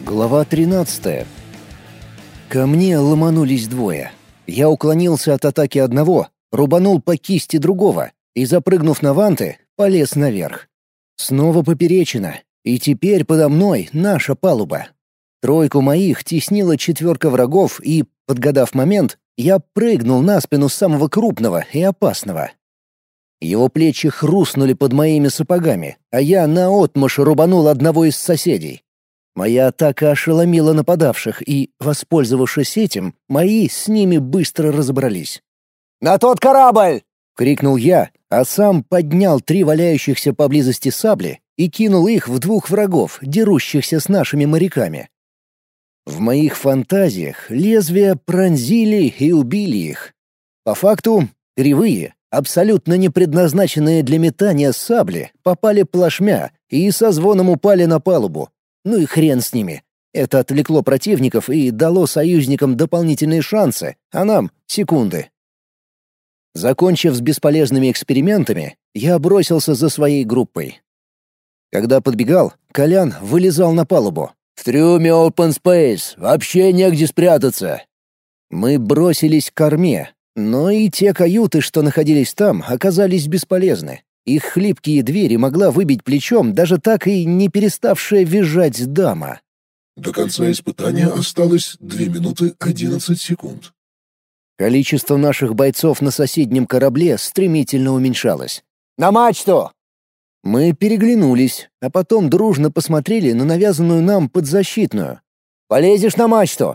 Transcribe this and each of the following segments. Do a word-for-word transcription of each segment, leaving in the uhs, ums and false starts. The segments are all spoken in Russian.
Глава тринадцатая. Ко мне ломанулись двое. Я уклонился от атаки одного, рубанул по кисти другого и, запрыгнув на ванты, полез наверх. Снова поперечина, и теперь подо мной наша палуба. Тройку моих теснила четверка врагов, и, подгадав момент, я прыгнул на спину самого крупного и опасного. Его плечи хрустнули под моими сапогами, а я наотмашь рубанул одного из соседей. Моя атака ошеломила нападавших, и, воспользовавшись этим, мои с ними быстро разобрались. «На тот корабль!» — крикнул я, а сам поднял три валяющихся поблизости сабли и кинул их в двух врагов, дерущихся с нашими моряками. В моих фантазиях лезвия пронзили и убили их. По факту, кривые, абсолютно не предназначенные для метания сабли, попали плашмя и со звоном упали на палубу. Ну и хрен с ними. Это отвлекло противников и дало союзникам дополнительные шансы, а нам — секунды. Закончив с бесполезными экспериментами, я бросился за своей группой. Когда подбегал, Колян вылезал на палубу. «В трюме open space, вообще негде спрятаться!» Мы бросились к корме, но и те каюты, что находились там, оказались бесполезны. Их хлипкие двери могла выбить плечом даже так и не переставшая визжать дама. До конца испытания осталось две минуты одиннадцать секунд. Количество наших бойцов на соседнем корабле стремительно уменьшалось. «На мачту!» Мы переглянулись, а потом дружно посмотрели на навязанную нам подзащитную. «Полезешь на мачту?»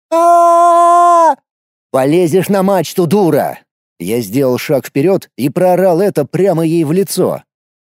а «Полезешь на мачту, дура!» Я сделал шаг вперед и проорал это прямо ей в лицо.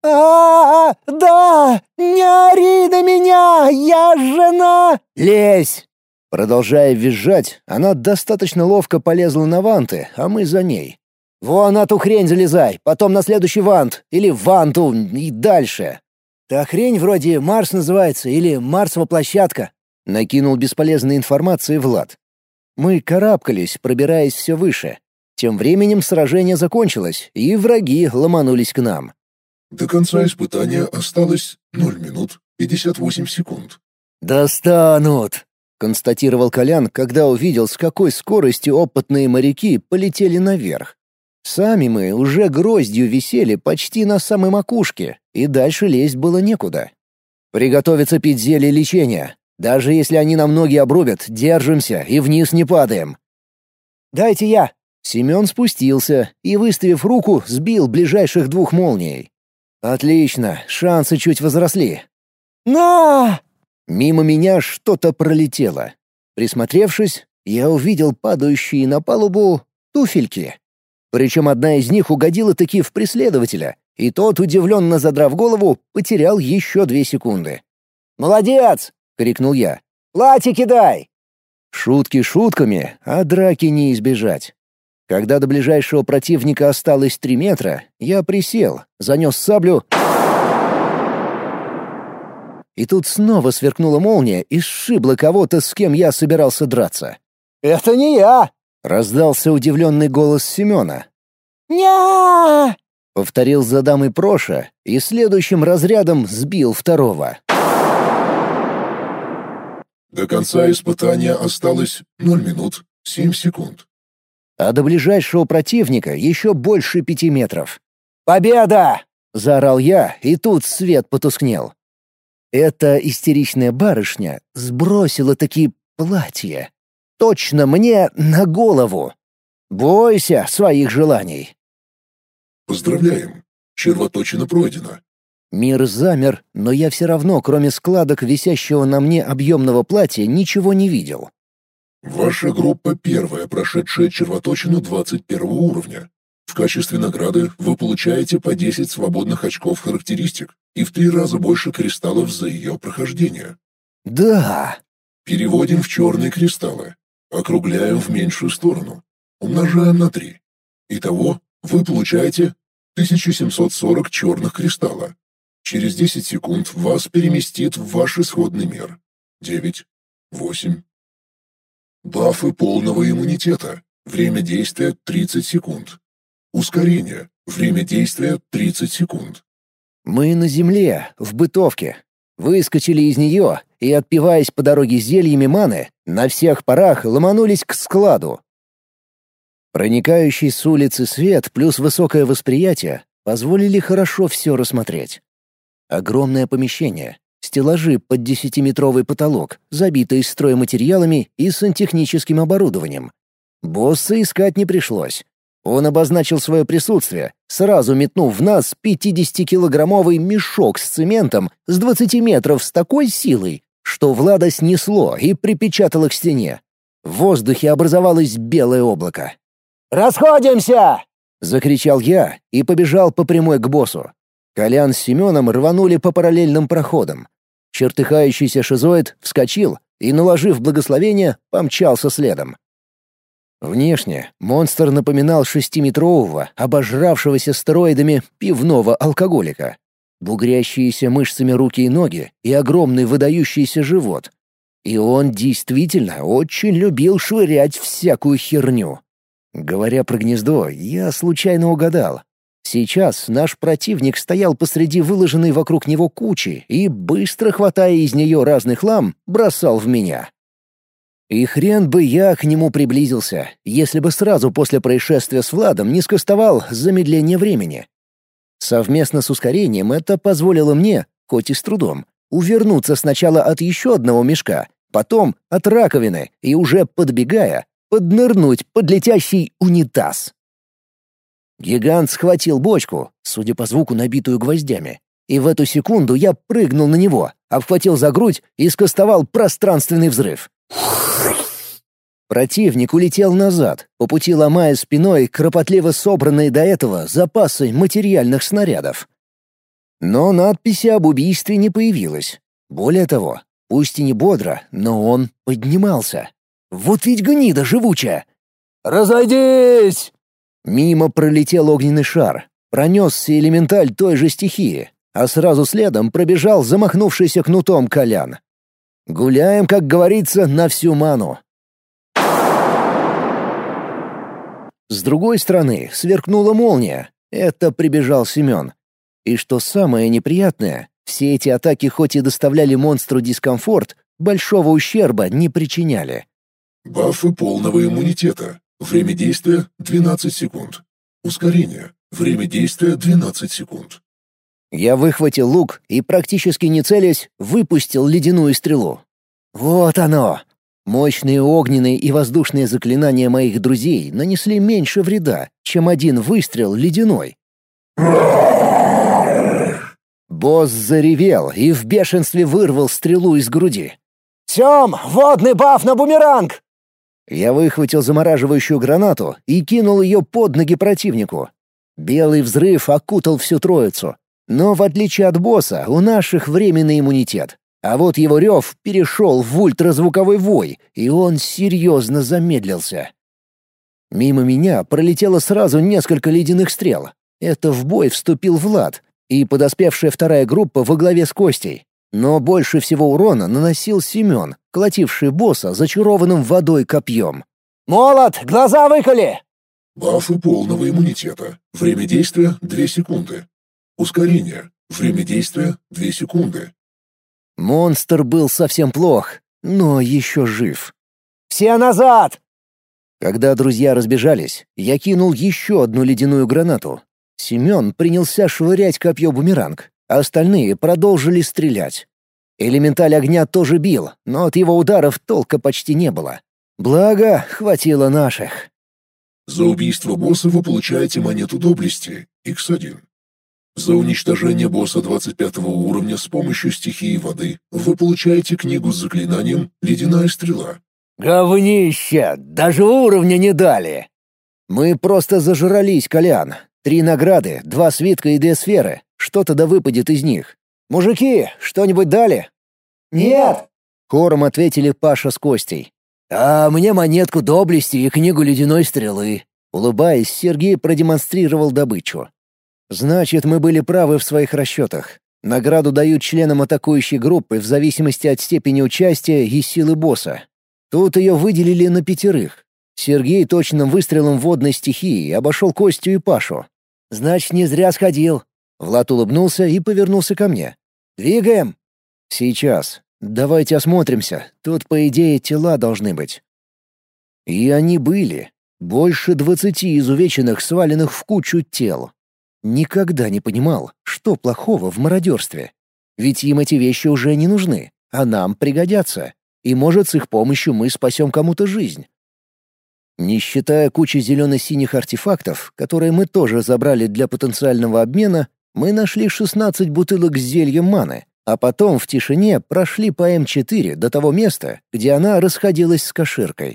а Да! Не ори на меня! Я жена!» «Лезь!» Продолжая визжать, она достаточно ловко полезла на ванты, а мы за ней. «Вон на ту хрень залезай, потом на следующий вант, или в ванту, и дальше». «Та хрень вроде Марс называется, или Марсова площадка», — накинул бесполезной информации Влад. Мы карабкались, пробираясь все выше. Тем временем сражение закончилось, и враги ломанулись к нам. До конца испытания осталось ноль минут пятьдесят восемь секунд. «Достанут!» — констатировал Колян, когда увидел, с какой скоростью опытные моряки полетели наверх. Сами мы уже гроздью висели почти на самой макушке, и дальше лезть было некуда. «Приготовиться пить зелье лечения. Даже если они нам ноги обрубят, держимся и вниз не падаем». «Дайте я!» Семен спустился и, выставив руку, сбил ближайших двух молнией. «Отлично, шансы чуть возросли». «На!» Мимо меня что-то пролетело. Присмотревшись, я увидел падающие на палубу туфельки. Причем одна из них угодила-таки в преследователя, и тот, удивленно задрав голову, потерял еще две секунды. «Молодец!» — крикнул я. «Платье кидай!» Шутки шутками, а драки не избежать. Когда до ближайшего противника осталось три метра, я присел, занес саблю. И тут снова сверкнула молния и сшибла кого-то, с кем я собирался драться. «Это не я!» — раздался удивленный голос Семена. «Ня!» — повторил за дамой Проша и следующим разрядом сбил второго. До конца испытания осталось ноль минут семь секунд. А до ближайшего противника еще больше пяти метров. «Победа!» — заорал я, и тут свет потускнел. Эта истеричная барышня сбросила таки платье. Точно мне на голову. Бойся своих желаний. Поздравляем, червоточина пройдена. Мир замер, но я все равно, кроме складок висящего на мне объемного платья, ничего не видел. Ваша группа первая, прошедшая червоточину двадцать первого уровня. В качестве награды вы получаете по десять свободных очков характеристик и в три раза больше кристаллов за ее прохождение. Да. Переводим в черные кристаллы. Округляем в меньшую сторону. Умножаем на три. Итого вы получаете тысяча семьсот сорок черных кристалла. Через десять секунд вас переместит в ваш исходный мир. девять, восемь. Бафы полного иммунитета. Время действия тридцать секунд. Ускорение. Время действия тридцать секунд. Мы на земле, в бытовке. выскочили из нее и, отпиваясь по дороге зельями маны, на всех парах ломанулись к складу. Проникающий с улицы свет плюс высокое восприятие позволили хорошо все рассмотреть. Огромное помещение, стеллажи под десятиметровый потолок, забитые стройматериалами и сантехническим оборудованием. Босса искать не пришлось. Он обозначил свое присутствие, сразу метнув в нас пятидесятикилограммовый мешок с цементом с двадцати метров с такой силой, что Влада снесло и припечатало к стене. В воздухе образовалось белое облако. «Расходимся!» — закричал я и побежал по прямой к боссу. Колян с Семеном рванули по параллельным проходам. Чертыхающийся шизоид вскочил и, наложив благословение, помчался следом. Внешне монстр напоминал шестиметрового, обожравшегося стероидами пивного алкоголика. Бугрящиеся мышцами руки и ноги и огромный выдающийся живот. И он действительно очень любил швырять всякую херню. Говоря про гнездо, я случайно угадал. Сейчас наш противник стоял посреди выложенной вокруг него кучи и, быстро хватая из нее разный хлам, бросал в меня. И хрен бы я к нему приблизился, если бы сразу после происшествия с Владом не скостовал замедление времени. Совместно с ускорением это позволило мне, хоть и с трудом, увернуться сначала от еще одного мешка, потом от раковины и уже подбегая, поднырнуть под летящий унитаз. Гигант схватил бочку, судя по звуку, набитую гвоздями, и в эту секунду я прыгнул на него, обхватил за грудь и скостовал пространственный взрыв. Противник улетел назад, по пути ломая спиной кропотливо собранные до этого запасы материальных снарядов. Но надписи об убийстве не появилось. Более того, пусть и не бодро, но он поднимался. Вот ведь гнида живучая! «Разойдись!» Мимо пролетел огненный шар, пронесся элементаль той же стихии, а сразу следом пробежал замахнувшийся кнутом Колян. Гуляем, как говорится, на всю ману. С другой стороны сверкнула молния. Это прибежал Семен. И что самое неприятное, все эти атаки хоть и доставляли монстру дискомфорт, большого ущерба не причиняли. Бафы полного иммунитета. Время действия — двенадцать секунд. Ускорение. Время действия — двенадцать секунд. Я выхватил лук и, практически не целясь, выпустил ледяную стрелу. Вот оно! Мощные огненные и воздушные заклинания моих друзей нанесли меньше вреда, чем один выстрел ледяной. Босс заревел и в бешенстве вырвал стрелу из груди. «Тём, водный баф на бумеранг!» Я выхватил замораживающую гранату и кинул ее под ноги противнику. Белый взрыв окутал всю троицу. Но в отличие от босса, у наших временный иммунитет. А вот его рев перешел в ультразвуковой вой, и он серьезно замедлился. Мимо меня пролетело сразу несколько ледяных стрел. Это в бой вступил Влад и подоспевшая вторая группа во главе с Костей. Но больше всего урона наносил Семен, колотивший босса зачарованным водой копьем. «Молот, глаза выколи!» Бафы полного иммунитета. Время действия — две секунды. Ускорение. Время действия — две секунды. Монстр был совсем плох, но еще жив. «Все назад!» Когда друзья разбежались, я кинул еще одну ледяную гранату. Семен принялся швырять копье-бумеранг, а остальные продолжили стрелять. Элементаль огня тоже бил, но от его ударов толка почти не было. Благо, хватило наших. За убийство босса вы получаете монету доблести икс один. За уничтожение босса двадцать пятого уровня с помощью стихии воды вы получаете книгу с заклинанием «Ледяная стрела». Говнище! Даже уровня не дали! Мы просто зажрались, Колян. Три награды, два свитка и две сферы. Что-то да выпадет из них. «Мужики, что-нибудь дали?» «Нет!» — хором ответили Паша с Костей. «А мне монетку доблести и книгу ледяной стрелы». Улыбаясь, Сергей продемонстрировал добычу. «Значит, мы были правы в своих расчетах. Награду дают членам атакующей группы в зависимости от степени участия и силы босса. Тут ее выделили на пятерых. Сергей точным выстрелом водной стихии обошел Костю и Пашу. Значит, не зря сходил». Влад улыбнулся и повернулся ко мне. «Двигаем!» «Сейчас. Давайте осмотримся. Тут, по идее, тела должны быть». И они были. Больше двадцати изувеченных, сваленных в кучу тел. Никогда не понимал, что плохого в мародерстве. Ведь им эти вещи уже не нужны, а нам пригодятся. И, может, с их помощью мы спасем кому-то жизнь. Не считая кучи зелено-синих артефактов, которые мы тоже забрали для потенциального обмена, мы нашли шестнадцать бутылок с зельем маны, а потом в тишине прошли по эм четыре до того места, где она расходилась с Каширкой.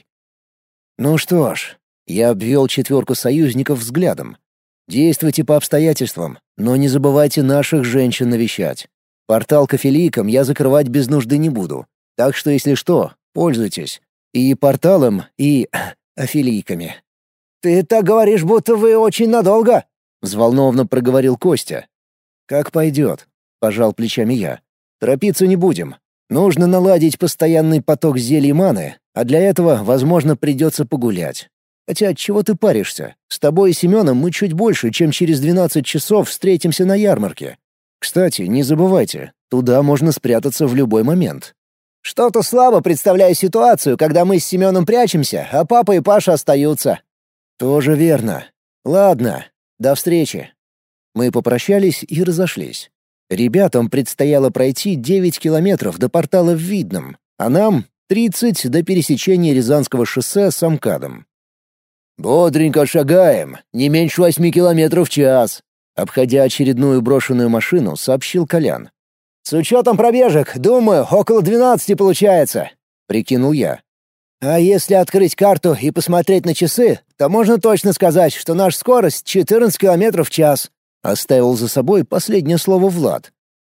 Ну что ж, я обвел четверку союзников взглядом. Действуйте по обстоятельствам, но не забывайте наших женщин навещать. Портал к афилийкам я закрывать без нужды не буду, так что, если что, пользуйтесь. И порталом, и афилийками. «Ты так говоришь, будто вы очень надолго», — взволнованно проговорил Костя. «Как пойдет», — пожал плечами я. «Торопиться не будем. Нужно наладить постоянный поток зелий маны, а для этого, возможно, придется погулять. Хотя чего ты паришься? С тобой и Семеном мы чуть больше, чем через двенадцать часов встретимся на ярмарке. Кстати, не забывайте, туда можно спрятаться в любой момент». «Что-то слабо представляю ситуацию, когда мы с Семеном прячемся, а папа и Паша остаются». «Тоже верно. Ладно, до встречи». Мы попрощались и разошлись. Ребятам предстояло пройти девять километров до портала в Видном, а нам — тридцать до пересечения Рязанского шоссе с МКАДом. «Бодренько шагаем, не меньше восьми километров в час», — обходя очередную брошенную машину, сообщил Колян. «С учетом пробежек, думаю, около двенадцати получается», — прикинул я. «А если открыть карту и посмотреть на часы, то можно точно сказать, что наша скорость четырнадцать километров в час», — оставил за собой последнее слово Влад.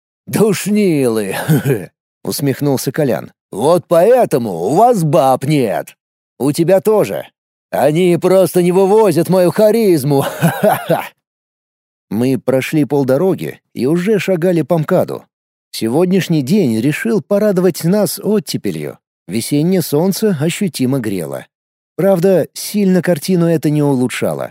«Душнилы!» — усмехнулся Колян. «Вот поэтому у вас баб нет. У тебя тоже. Они просто не вывозят мою харизму. Ха-ха-ха!» Мы прошли полдороги и уже шагали по МКАДу. Сегодняшний день решил порадовать нас оттепелью. Весеннее солнце ощутимо грело. Правда, сильно картину это не улучшало.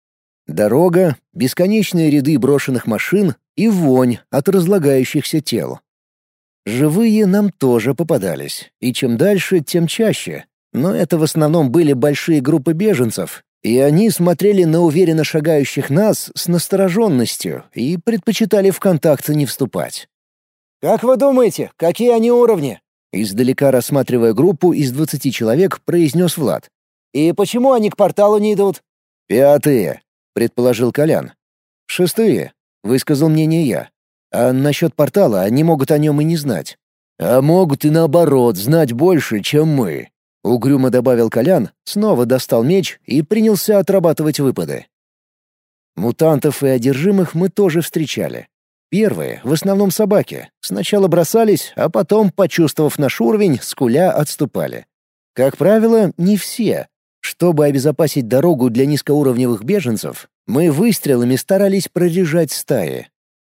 Дорога, бесконечные ряды брошенных машин и вонь от разлагающихся тел. Живые нам тоже попадались, и чем дальше, тем чаще. Но это в основном были большие группы беженцев, и они смотрели на уверенно шагающих нас с настороженностью и предпочитали в контакт не вступать. «Как вы думаете, какие они уровни?» Издалека рассматривая группу из двадцати человек, произнес Влад. «И почему они к порталу не идут?» «Пятые», — предположил Колян. «Шестые», — высказал мнение я. «А насчет портала они могут о нем и не знать». «А могут и наоборот знать больше, чем мы», — угрюмо добавил Колян, снова достал меч и принялся отрабатывать выпады. Мутантов и одержимых мы тоже встречали. Первые, в основном собаки, сначала бросались, а потом, почувствовав наш уровень, скуля отступали. Как правило, не все. Чтобы обезопасить дорогу для низкоуровневых беженцев, мы выстрелами старались прорежать стаи.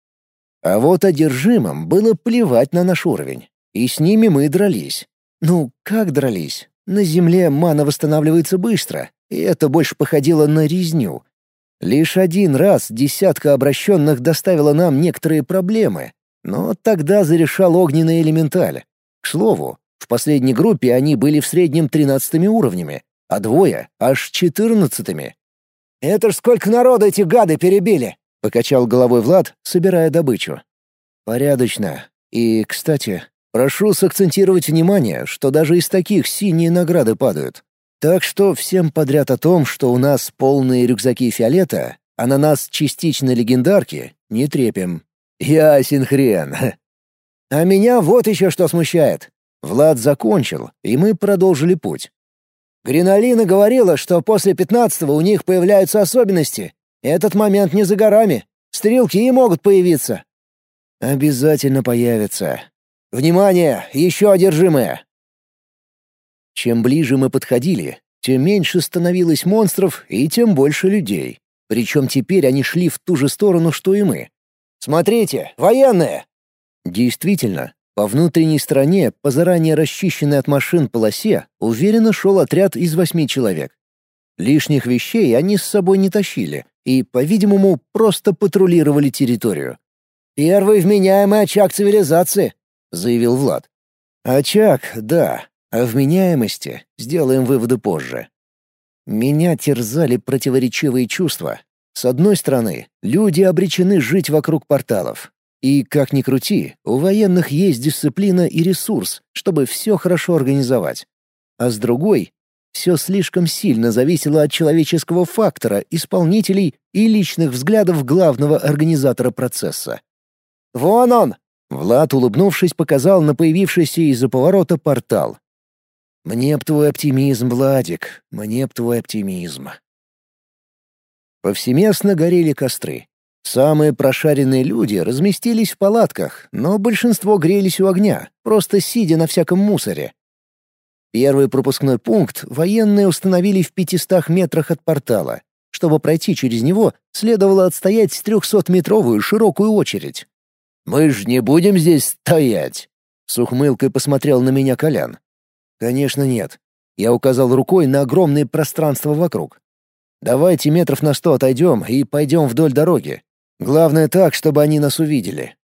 А вот одержимым было плевать на наш уровень, и с ними мы дрались. Ну, как дрались? На земле мана восстанавливается быстро, и это больше походило на резню. Лишь один раз десятка обращенных доставила нам некоторые проблемы, но тогда зарешал огненный элементаль. К слову, в последней группе они были в среднем тринадцатыми уровнями, а двое — аж четырнадцатыми. «Это ж сколько народу эти гады перебили!» — покачал головой Влад, собирая добычу. «Порядочно. И, кстати, прошу сакцентировать внимание, что даже из таких синие награды падают. Так что всем подряд о том, что у нас полные рюкзаки фиолета, а на нас частично легендарки, не трепем. Ясен хрен. А меня вот еще что смущает. Влад закончил, и мы продолжили путь. Гриналина говорила, что после пятнадцатого у них появляются особенности. Этот момент не за горами. Стрелки и могут появиться. Обязательно появятся. Внимание, еще одержимые. Чем ближе мы подходили, тем меньше становилось монстров и тем больше людей. Причем теперь они шли в ту же сторону, что и мы. «Смотрите, военные!» Действительно, по внутренней стороне, по заранее расчищенной от машин полосе, уверенно шел отряд из восьми человек. Лишних вещей они с собой не тащили и, по-видимому, просто патрулировали территорию. «Первый вменяемый очаг цивилизации», — заявил Влад. «Очаг, да, о вменяемости сделаем выводы позже». Меня терзали противоречивые чувства. С одной стороны, люди обречены жить вокруг порталов. И, как ни крути, у военных есть дисциплина и ресурс, чтобы все хорошо организовать. А с другой, все слишком сильно зависело от человеческого фактора, исполнителей и личных взглядов главного организатора процесса. «Вон он!» — Влад, улыбнувшись, показал на появившийся из-за поворота портал. «Мне б твой оптимизм, Владик, мне б твой оптимизм». Повсеместно горели костры. Самые прошаренные люди разместились в палатках, но большинство грелись у огня, просто сидя на всяком мусоре. Первый пропускной пункт военные установили в пятистах метрах от портала. Чтобы пройти через него, следовало отстоять трехсотметровую широкую очередь. «Мы ж не будем здесь стоять!» — с ухмылкой посмотрел на меня Колян. «Конечно нет». Я указал рукой на огромное пространство вокруг. «Давайте метров на сто отойдем и пойдем вдоль дороги. Главное так, чтобы они нас увидели».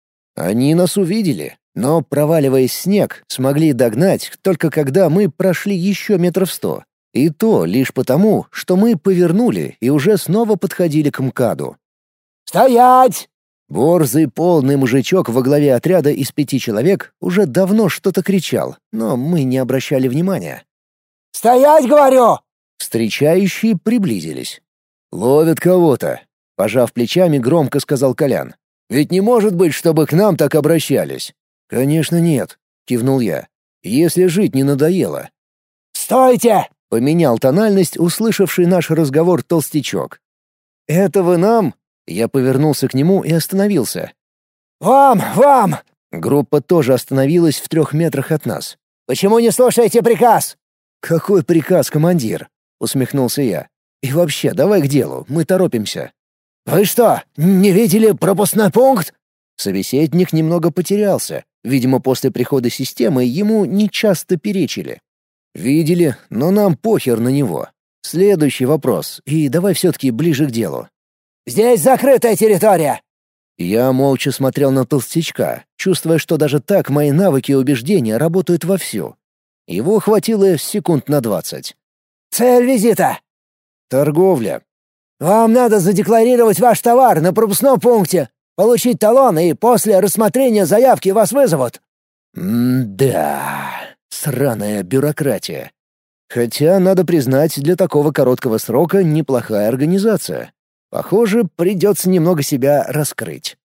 Они нас увидели, но, проваливаясь в снег, смогли догнать только когда мы прошли еще метров сто. И то лишь потому, что мы повернули и уже снова подходили к МКАДу. «Стоять!» Борзый полный мужичок во главе отряда из пяти человек уже давно что-то кричал, но мы не обращали внимания. «Стоять, говорю!» Встречающие приблизились. «Ловят кого-то», — пожав плечами, громко сказал Колян. «Ведь не может быть, чтобы к нам так обращались». «Конечно нет», — кивнул я. «Если жить не надоело». «Стойте!» — поменял тональность, услышавший наш разговор толстячок. «Это вы нам?» Я повернулся к нему и остановился. «Вам! Вам!» Группа тоже остановилась в трех метрах от нас. «Почему не слушаете приказ?» «Какой приказ, командир?» — усмехнулся я. «И вообще, давай к делу, мы торопимся». «Вы что, не видели пропускной пункт?» Собеседник немного потерялся. Видимо, после прихода системы ему нечасто перечили. «Видели, но нам похер на него. Следующий вопрос, и давай все-таки ближе к делу». «Здесь закрытая территория!» Я молча смотрел на толстячка, чувствуя, что даже так мои навыки и убеждения работают вовсю. Его хватило секунд на двадцать. «Цель визита!» «Торговля». «Вам надо задекларировать ваш товар на пропускном пункте, получить талон, и после рассмотрения заявки вас вызовут». М-да, сраная бюрократия. Хотя, надо признать, для такого короткого срока неплохая организация. Похоже, придется немного себя раскрыть.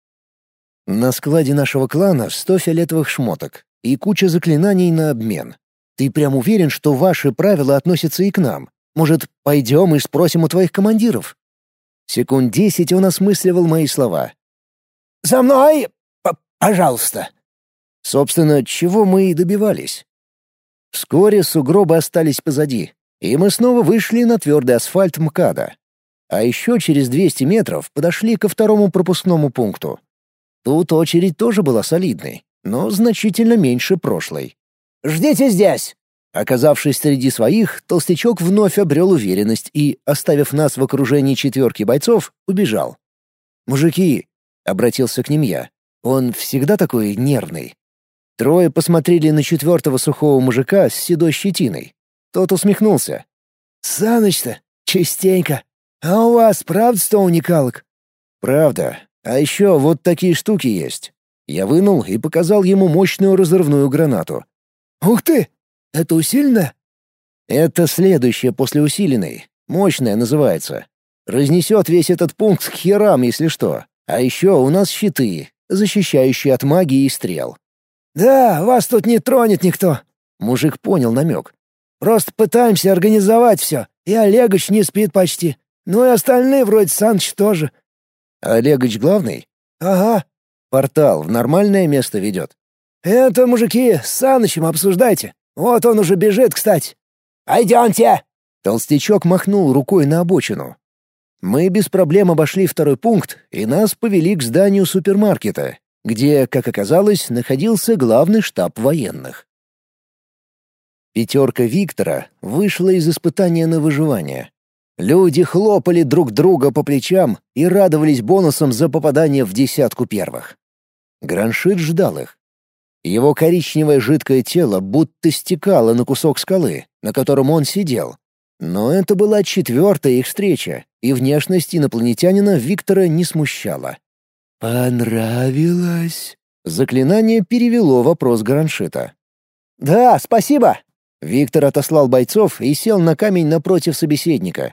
На складе нашего клана сто фиолетовых шмоток и куча заклинаний на обмен. Ты прям уверен, что ваши правила относятся и к нам? Может, пойдем и спросим у твоих командиров?» Секунд десять он осмысливал мои слова. «За мной, п пожалуйста». Собственно, чего мы и добивались. Вскоре сугробы остались позади, и мы снова вышли на твердый асфальт МКАДа. А еще через двести метров подошли ко второму пропускному пункту. Тут очередь тоже была солидной, но значительно меньше прошлой. «Ждите здесь!» Оказавшись среди своих, толстячок вновь обрел уверенность и, оставив нас в окружении четверки бойцов, убежал. «Мужики!» — обратился к ним я. «Он всегда такой нервный». Трое посмотрели на четвертого сухого мужика с седой щетиной. Тот усмехнулся. «Саныч-то, частенько. А у вас правда сто уникалок?» «Правда. А еще вот такие штуки есть». Я вынул и показал ему мощную разрывную гранату. «Ух ты! Это усиленная?» «Это следующее после усиленной. Мощная называется. Разнесет весь этот пункт к херам, если что. А еще у нас щиты, защищающие от магии и стрел». «Да, вас тут не тронет никто». Мужик понял намек. «Просто пытаемся организовать все, и Олегович не спит почти. Ну и остальные вроде Саныч тоже». «Олегович главный?» «Ага». «Портал в нормальное место ведет?» «Это, мужики, с Санычем обсуждайте. Вот он уже бежит, кстати». «Пойдемте!» Толстячок махнул рукой на обочину. Мы без проблем обошли второй пункт, и нас повели к зданию супермаркета, где, как оказалось, находился главный штаб военных. Пятерка Виктора вышла из испытания на выживание. Люди хлопали друг друга по плечам и радовались бонусам за попадание в десятку первых. Граншит ждал их. Его коричневое жидкое тело будто стекало на кусок скалы, на котором он сидел. Но это была четвертая их встреча, и внешность инопланетянина Виктора не смущала. «Понравилось?» Заклинание перевело вопрос Граншита. «Да, спасибо!» Виктор отослал бойцов и сел на камень напротив собеседника.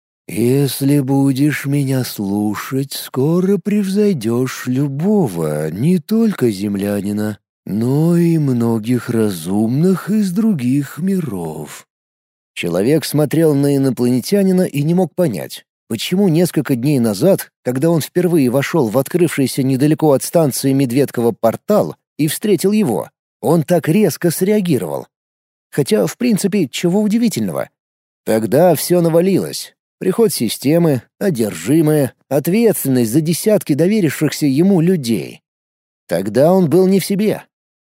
«Если будешь меня слушать, скоро превзойдешь любого, не только землянина, но и многих разумных из других миров». Человек смотрел на инопланетянина и не мог понять, почему несколько дней назад, когда он впервые вошел в открывшийся недалеко от станции Медведково портал и встретил его, он так резко среагировал. Хотя, в принципе, чего удивительного? Тогда все навалилось. Приход системы, одержимая, ответственность за десятки доверившихся ему людей. Тогда он был не в себе.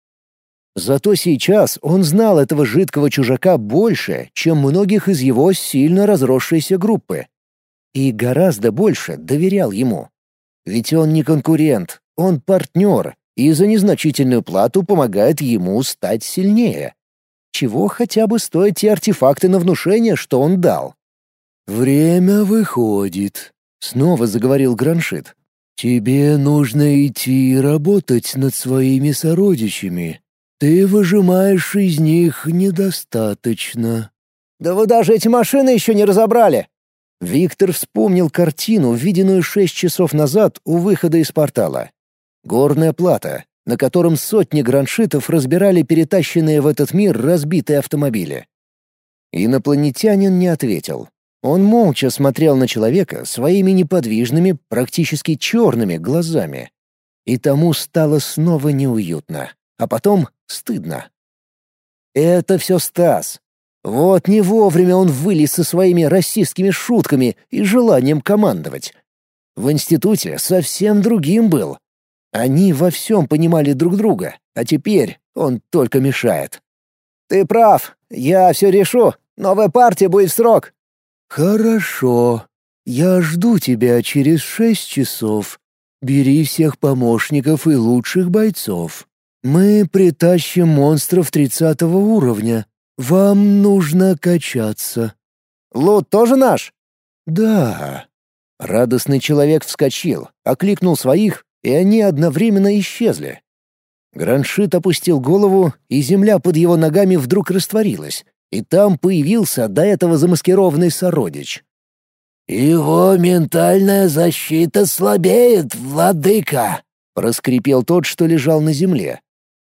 Зато сейчас он знал этого жидкого чужака больше, чем многих из его сильно разросшейся группы. И гораздо больше доверял ему. Ведь он не конкурент, он партнер, и за незначительную плату помогает ему стать сильнее. Чего хотя бы стоят те артефакты на внушение, что он дал? «Время выходит», — снова заговорил Граншит. «Тебе нужно идти и работать над своими сородичами. Ты выжимаешь из них недостаточно». «Да вы даже эти машины еще не разобрали!» Виктор вспомнил картину, виденную шесть часов назад у выхода из портала. Горная плата, на котором сотни граншитов разбирали перетащенные в этот мир разбитые автомобили. Инопланетянин не ответил. Он молча смотрел на человека своими неподвижными, практически черными глазами. И тому стало снова неуютно, а потом стыдно. Это все Стас. Вот не вовремя он вылез со своими расистскими шутками и желанием командовать. В институте совсем другим был. Они во всем понимали друг друга, а теперь он только мешает. «Ты прав, я все решу. Новая партия будет в срок». «Хорошо. Я жду тебя через шесть часов. Бери всех помощников и лучших бойцов. Мы притащим монстров тридцатого уровня. Вам нужно качаться». «Лут тоже наш?» «Да». Радостный человек вскочил, окликнул своих, и они одновременно исчезли. Граншит опустил голову, и земля под его ногами вдруг растворилась, и там появился до этого замаскированный сородич. «Его ментальная защита слабеет, владыка», — проскрипел тот, что лежал на земле.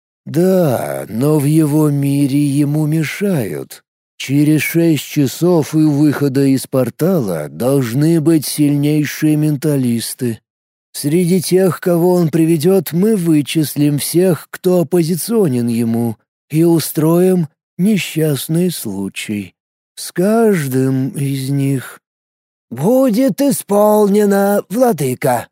«Да, но в его мире ему мешают. Через шесть часов и выхода из портала должны быть сильнейшие менталисты. Среди тех, кого он приведет, мы вычислим всех, кто оппозиционен ему, и устроим несчастный случай. С каждым из них...» «Будет исполнено, владыка»,